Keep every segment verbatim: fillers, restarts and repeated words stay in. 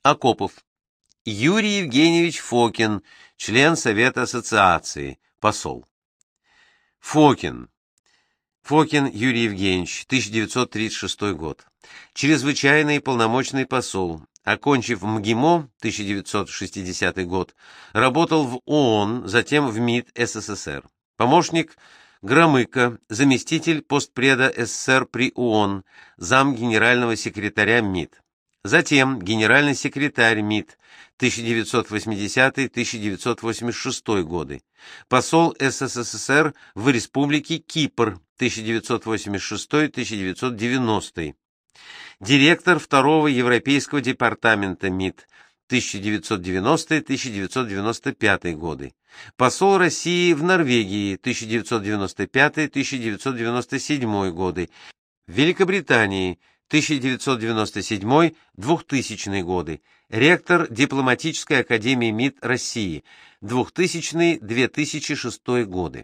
Акопов. Юрий Евгеньевич Фокин, член Совета Ассоциации, посол. Фокин. Фокин Юрий Евгеньевич, тысяча девятьсот тридцать шестой год. Чрезвычайный и полномочный посол. Окончив МГИМО, тысяча девятьсот шестидесятый год, работал в ООН, затем в МИД СССР. Помощник Громыко, заместитель постпреда СССР при ООН, зам генерального секретаря МИД. Затем генеральный секретарь МИД тысяча девятьсот восьмидесятый — тысяча девятьсот восемьдесят шестой годы. Посол СССР в Республике Кипр тысяча девятьсот восемьдесят шестой — тысяча девятьсот девяностый. Директор второго Европейского департамента МИД тысяча девятьсот девяностый — тысяча девятьсот девяносто пятый годы. Посол России в Норвегии тысяча девятьсот девяносто пятый — тысяча девятьсот девяносто седьмой годы. В Великобритании тысяча девятьсот девяносто седьмой — двухтысячные годы. Ректор Дипломатической академии МИД России двухтысячный — две тысячи шестой годы.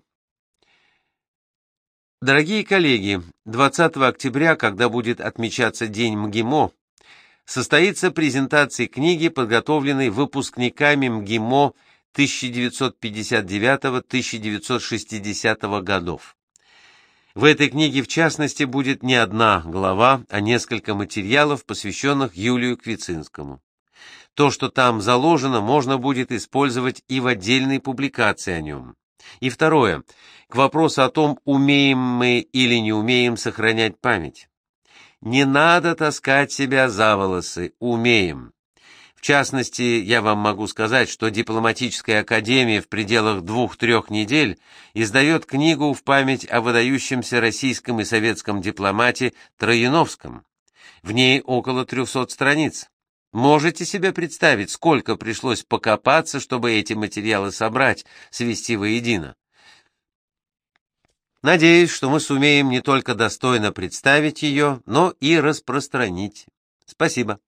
Дорогие коллеги, двадцатого октября, когда будет отмечаться День МГИМО, состоится презентация книги, подготовленной выпускниками МГИМО тысяча девятьсот пятьдесят девятого — тысяча девятьсот шестидесятого годов. В этой книге, в частности, будет не одна глава, а несколько материалов, посвященных Юлию Квицинскому. То, что там заложено, можно будет использовать и в отдельной публикации о нем. И второе, к вопросу о том, умеем мы или не умеем сохранять память. Не надо таскать себя за волосы, умеем. В частности, я вам могу сказать, что Дипломатическая академия в пределах двух-трех недель издает книгу в память о выдающемся российском и советском дипломате Трояновском. В ней около трехсот страниц. Можете себе представить, сколько пришлось покопаться, чтобы эти материалы собрать, свести воедино? Надеюсь, что мы сумеем не только достойно представить ее, но и распространить. Спасибо.